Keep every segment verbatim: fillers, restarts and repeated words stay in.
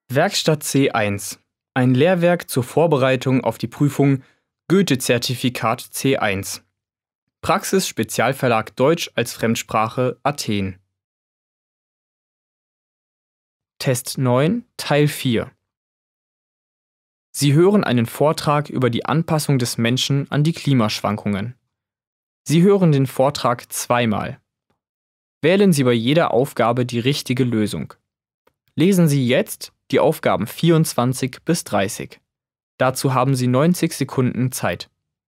Werkstatt C eins. Ein Lehrwerk zur Vorbereitung auf die Prüfung Goethe-Zertifikat C eins. Praxis Spezialverlag Deutsch als Fremdsprache Athen. Test neun, Teil vier. Sie hören einen Vortrag über die Anpassung des Menschen an die Klimaschwankungen. Sie hören den Vortrag zweimal. Wählen Sie bei jeder Aufgabe die richtige Lösung. Lesen Sie jetzt die Aufgaben vierundzwanzig bis dreißig. Dazu haben Sie neunzig Sekunden Zeit.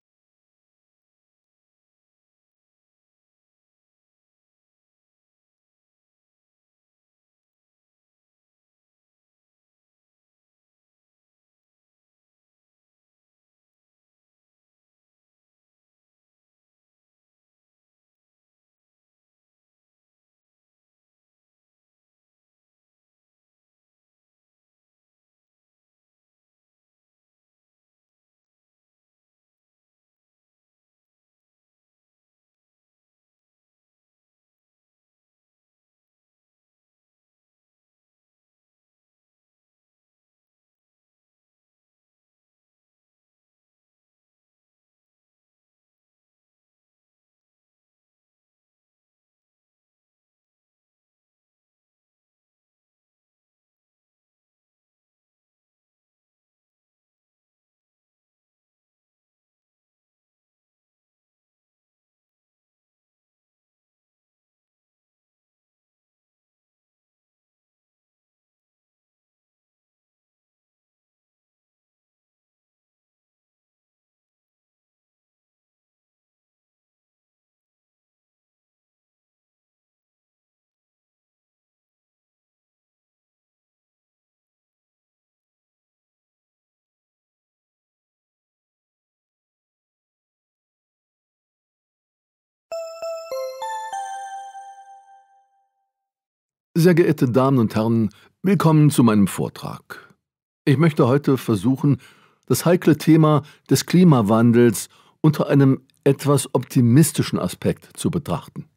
Sehr geehrte Damen und Herren, willkommen zu meinem Vortrag. Ich möchte heute versuchen, das heikle Thema des Klimawandels unter einem etwas optimistischen Aspekt zu betrachten.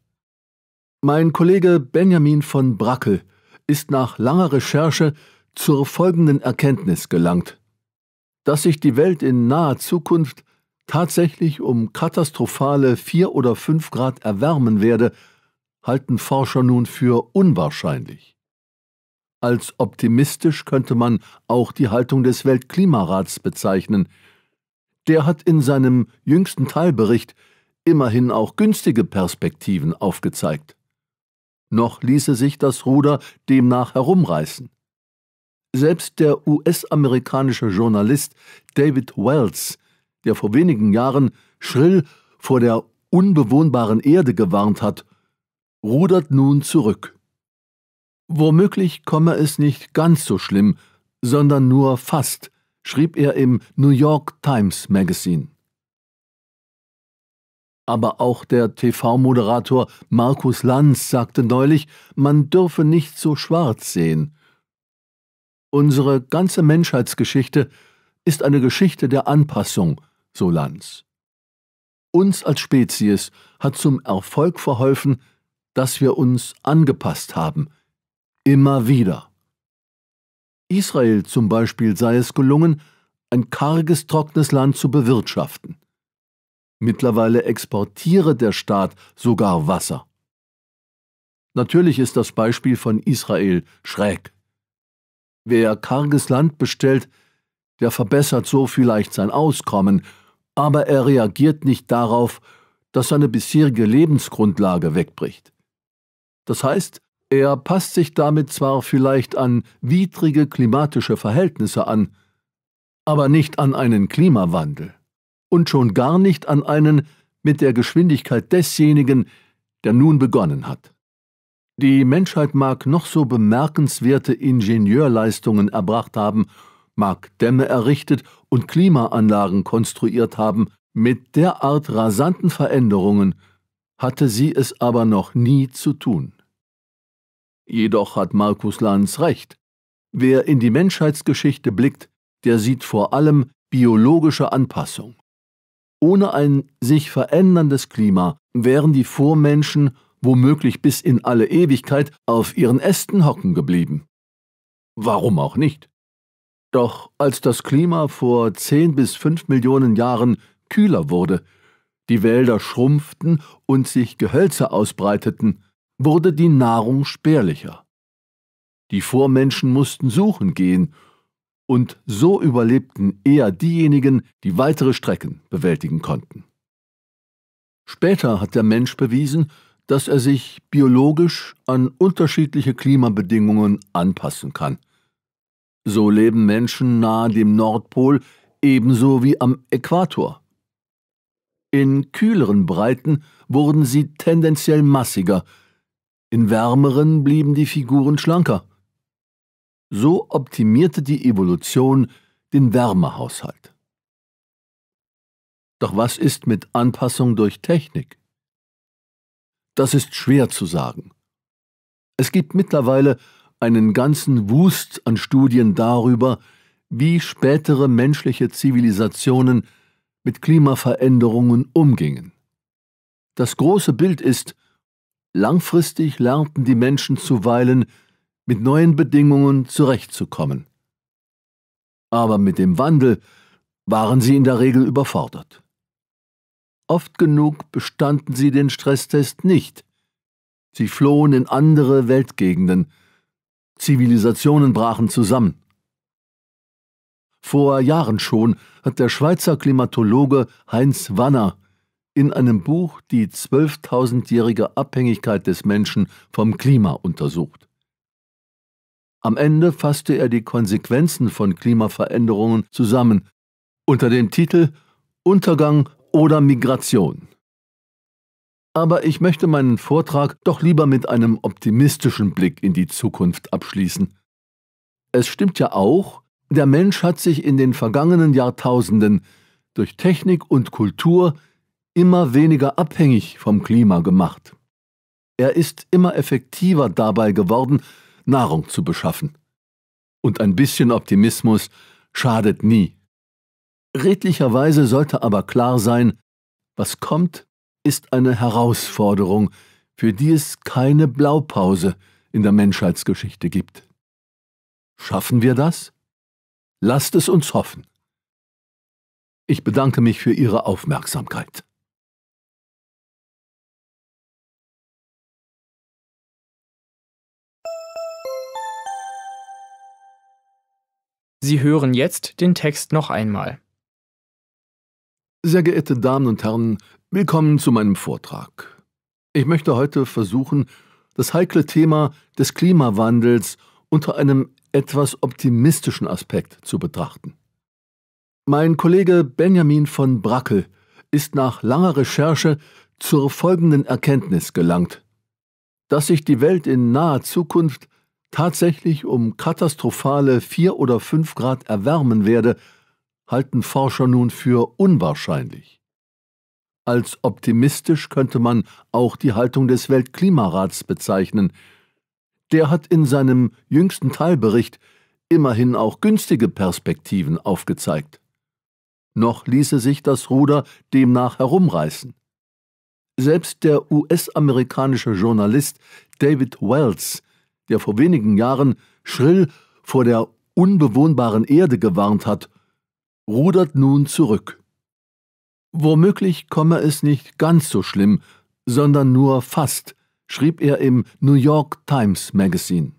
Mein Kollege Benjamin von Brackel ist nach langer Recherche zur folgenden Erkenntnis gelangt: Dass sich die Welt in naher Zukunft tatsächlich um katastrophale vier oder fünf Grad erwärmen werde, halten Forscher nun für unwahrscheinlich. Als optimistisch könnte man auch die Haltung des Weltklimarats bezeichnen. Der hat in seinem jüngsten Teilbericht immerhin auch günstige Perspektiven aufgezeigt. Noch ließe sich das Ruder demnach herumreißen. Selbst der U S-amerikanische Journalist David Wells, der vor wenigen Jahren schrill vor der unbewohnbaren Erde gewarnt hat, rudert nun zurück. Womöglich komme es nicht ganz so schlimm, sondern nur fast, schrieb er im New York Times Magazine. Aber auch der T V-Moderator Markus Lanz sagte neulich, man dürfe nicht so schwarz sehen. Unsere ganze Menschheitsgeschichte ist eine Geschichte der Anpassung, so Lanz. Uns als Spezies hat zum Erfolg verholfen, dass wir uns angepasst haben, immer wieder. Israel zum Beispiel sei es gelungen, ein karges, trockenes Land zu bewirtschaften. Mittlerweile exportiere der Staat sogar Wasser. Natürlich ist das Beispiel von Israel schräg. Wer karges Land bestellt, der verbessert so vielleicht sein Auskommen, aber er reagiert nicht darauf, dass seine bisherige Lebensgrundlage wegbricht. Das heißt, er passt sich damit zwar vielleicht an widrige klimatische Verhältnisse an, aber nicht an einen Klimawandel und schon gar nicht an einen mit der Geschwindigkeit desjenigen, der nun begonnen hat. Die Menschheit mag noch so bemerkenswerte Ingenieurleistungen erbracht haben, mag Dämme errichtet und Klimaanlagen konstruiert haben, mit derart rasanten Veränderungen hatte sie es aber noch nie zu tun. Jedoch hat Markus Lanz recht. Wer in die Menschheitsgeschichte blickt, der sieht vor allem biologische Anpassung. Ohne ein sich veränderndes Klima wären die Vormenschen womöglich bis in alle Ewigkeit auf ihren Ästen hocken geblieben. Warum auch nicht? Doch als das Klima vor zehn bis fünf Millionen Jahren kühler wurde, die Wälder schrumpften und sich Gehölze ausbreiteten, wurde die Nahrung spärlicher. Die Vormenschen mussten suchen gehen, und so überlebten eher diejenigen, die weitere Strecken bewältigen konnten. Später hat der Mensch bewiesen, dass er sich biologisch an unterschiedliche Klimabedingungen anpassen kann. So leben Menschen nahe dem Nordpol ebenso wie am Äquator. In kühleren Breiten wurden sie tendenziell massiger, in wärmeren blieben die Figuren schlanker. So optimierte die Evolution den Wärmehaushalt. Doch was ist mit Anpassung durch Technik? Das ist schwer zu sagen. Es gibt mittlerweile einen ganzen Wust an Studien darüber, wie spätere menschliche Zivilisationen mit Klimaveränderungen umgingen. Das große Bild ist, langfristig lernten die Menschen zuweilen, mit neuen Bedingungen zurechtzukommen. Aber mit dem Wandel waren sie in der Regel überfordert. Oft genug bestanden sie den Stresstest nicht. Sie flohen in andere Weltgegenden. Zivilisationen brachen zusammen. Vor Jahren schon hat der Schweizer Klimatologe Heinz Wanner in einem Buch die zwölftausendjährige Abhängigkeit des Menschen vom Klima untersucht. Am Ende fasste er die Konsequenzen von Klimaveränderungen zusammen unter dem Titel Untergang oder Migration. Aber ich möchte meinen Vortrag doch lieber mit einem optimistischen Blick in die Zukunft abschließen. Es stimmt ja auch, der Mensch hat sich in den vergangenen Jahrtausenden durch Technik und Kultur immer weniger abhängig vom Klima gemacht. Er ist immer effektiver dabei geworden, Nahrung zu beschaffen. Und ein bisschen Optimismus schadet nie. Redlicherweise sollte aber klar sein, was kommt, ist eine Herausforderung, für die es keine Blaupause in der Menschheitsgeschichte gibt. Schaffen wir das? Lasst es uns hoffen. Ich bedanke mich für Ihre Aufmerksamkeit. Sie hören jetzt den Text noch einmal. Sehr geehrte Damen und Herren, willkommen zu meinem Vortrag. Ich möchte heute versuchen, das heikle Thema des Klimawandels unter einem etwas optimistischen Aspekt zu betrachten. Mein Kollege Benjamin von Brackel ist nach langer Recherche zur folgenden Erkenntnis gelangt, dass sich die Welt in naher Zukunft tatsächlich um katastrophale vier oder fünf Grad erwärmen werde, halten Forscher nun für unwahrscheinlich. Als optimistisch könnte man auch die Haltung des Weltklimarats bezeichnen. Der hat in seinem jüngsten Teilbericht immerhin auch günstige Perspektiven aufgezeigt. Noch ließe sich das Ruder demnach herumreißen. Selbst der U S-amerikanische Journalist David Wells, der vor wenigen Jahren schrill vor der unbewohnbaren Erde gewarnt hat, rudert nun zurück. Womöglich komme es nicht ganz so schlimm, sondern nur fast, schrieb er im New York Times Magazine.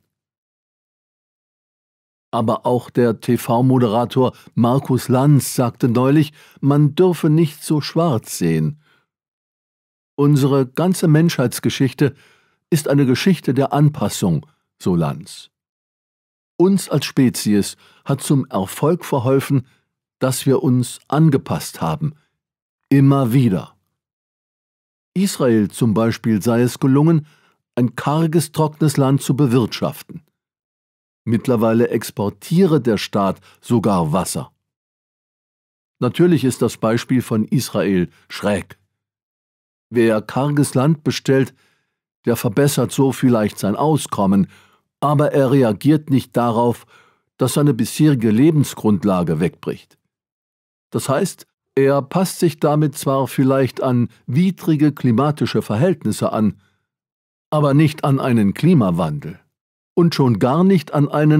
Aber auch der T V-Moderator Markus Lanz sagte neulich, man dürfe nicht so schwarz sehen. Unsere ganze Menschheitsgeschichte ist eine Geschichte der Anpassung, so Lanz. Uns als Spezies hat zum Erfolg verholfen, dass wir uns angepasst haben, immer wieder. Israel zum Beispiel sei es gelungen, ein karges, trockenes Land zu bewirtschaften. Mittlerweile exportiere der Staat sogar Wasser. Natürlich ist das Beispiel von Israel schräg. Wer karges Land bestellt, der verbessert so vielleicht sein Auskommen, aber er reagiert nicht darauf, dass seine bisherige Lebensgrundlage wegbricht. Das heißt, er passt sich damit zwar vielleicht an widrige klimatische Verhältnisse an, aber nicht an einen Klimawandel und schon gar nicht an einen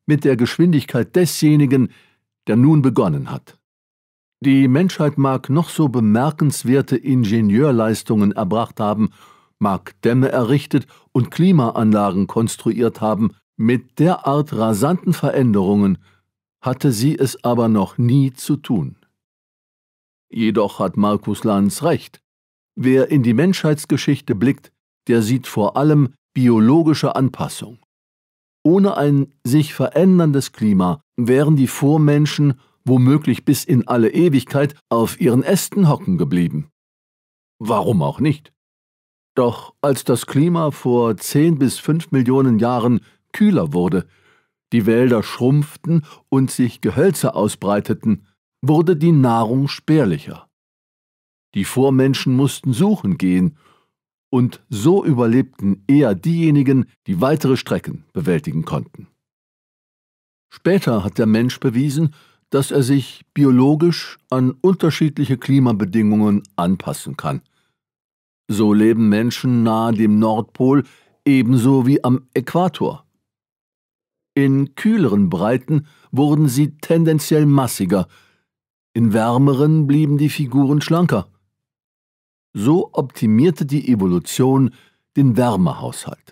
mit der Geschwindigkeit desjenigen, der nun begonnen hat. Die Menschheit mag noch so bemerkenswerte Ingenieurleistungen erbracht haben, mag Dämme errichtet und Klimaanlagen konstruiert haben, mit derart rasanten Veränderungen hatte sie es aber noch nie zu tun. Jedoch hat Markus Lanz recht. Wer in die Menschheitsgeschichte blickt, der sieht vor allem biologische Anpassung. Ohne ein sich veränderndes Klima wären die Vormenschen womöglich bis in alle Ewigkeit auf ihren Ästen hocken geblieben. Warum auch nicht? Doch als das Klima vor zehn bis fünf Millionen Jahren kühler wurde, die Wälder schrumpften und sich Gehölze ausbreiteten, wurde die Nahrung spärlicher. Die Vormenschen mussten suchen gehen, und so überlebten eher diejenigen, die weitere Strecken bewältigen konnten. Später hat der Mensch bewiesen, dass er sich biologisch an unterschiedliche Klimabedingungen anpassen kann. So leben Menschen nahe dem Nordpol ebenso wie am Äquator. In kühleren Breiten wurden sie tendenziell massiger, in wärmeren blieben die Figuren schlanker. So optimierte die Evolution den Wärmehaushalt.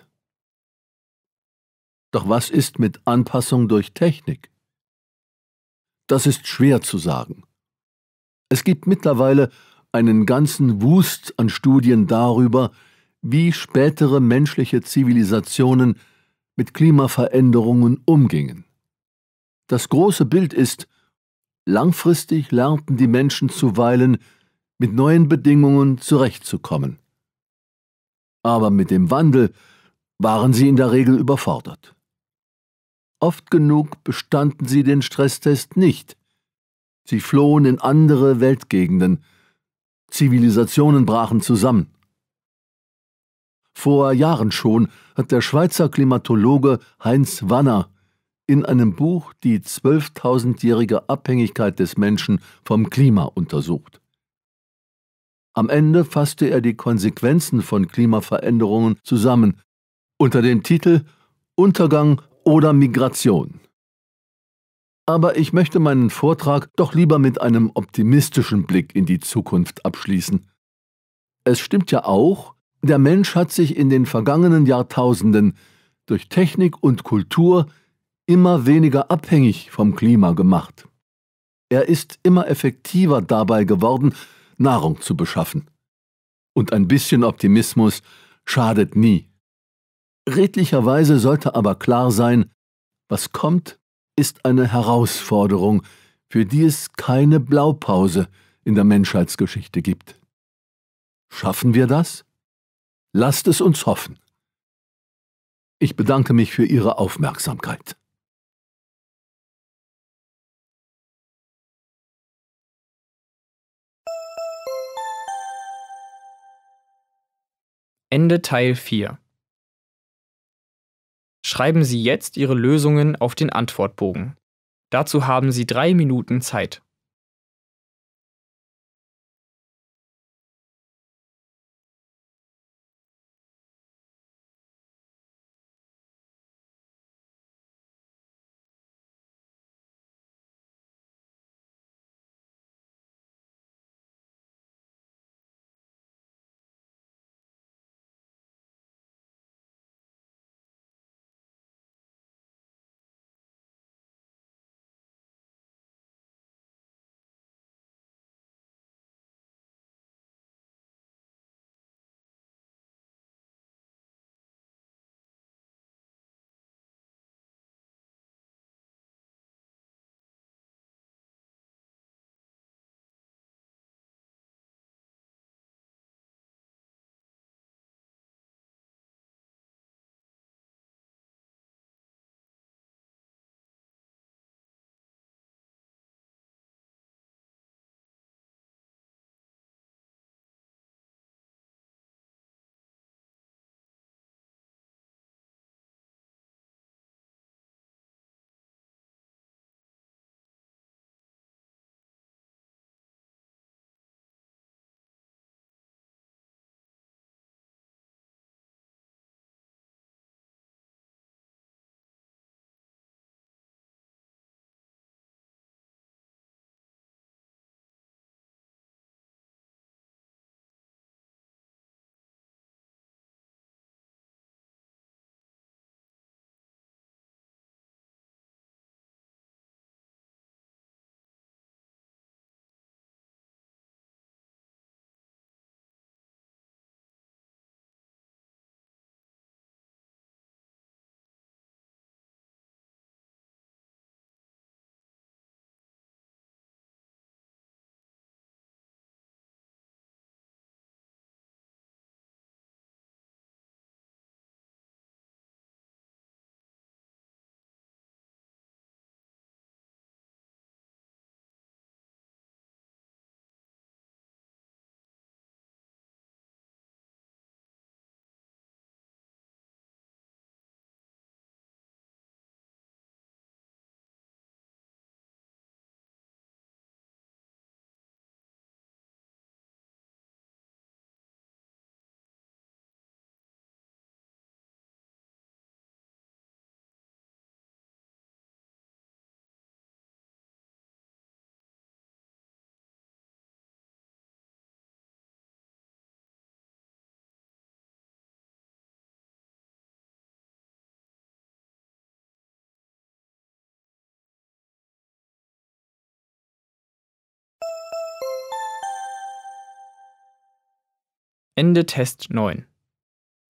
Doch was ist mit Anpassung durch Technik? Das ist schwer zu sagen. Es gibt mittlerweile einen ganzen Wust an Studien darüber, wie spätere menschliche Zivilisationen mit Klimaveränderungen umgingen. Das große Bild ist, langfristig lernten die Menschen zuweilen, mit neuen Bedingungen zurechtzukommen. Aber mit dem Wandel waren sie in der Regel überfordert. Oft genug bestanden sie den Stresstest nicht. Sie flohen in andere Weltgegenden. Zivilisationen brachen zusammen. Vor Jahren schon hat der Schweizer Klimatologe Heinz Wanner in einem Buch die zwölftausendjährige Abhängigkeit des Menschen vom Klima untersucht. Am Ende fasste er die Konsequenzen von Klimaveränderungen zusammen unter dem Titel Untergang oder Migration. Aber ich möchte meinen Vortrag doch lieber mit einem optimistischen Blick in die Zukunft abschließen. Es stimmt ja auch, der Mensch hat sich in den vergangenen Jahrtausenden durch Technik und Kultur immer weniger abhängig vom Klima gemacht. Er ist immer effektiver dabei geworden, Nahrung zu beschaffen. Und ein bisschen Optimismus schadet nie. Redlicherweise sollte aber klar sein, was kommt, ist eine Herausforderung, für die es keine Blaupause in der Menschheitsgeschichte gibt. Schaffen wir das? Lasst es uns hoffen. Ich bedanke mich für Ihre Aufmerksamkeit. Ende Teil vier. Schreiben Sie jetzt Ihre Lösungen auf den Antwortbogen. Dazu haben Sie drei Minuten Zeit. Ende Test neun.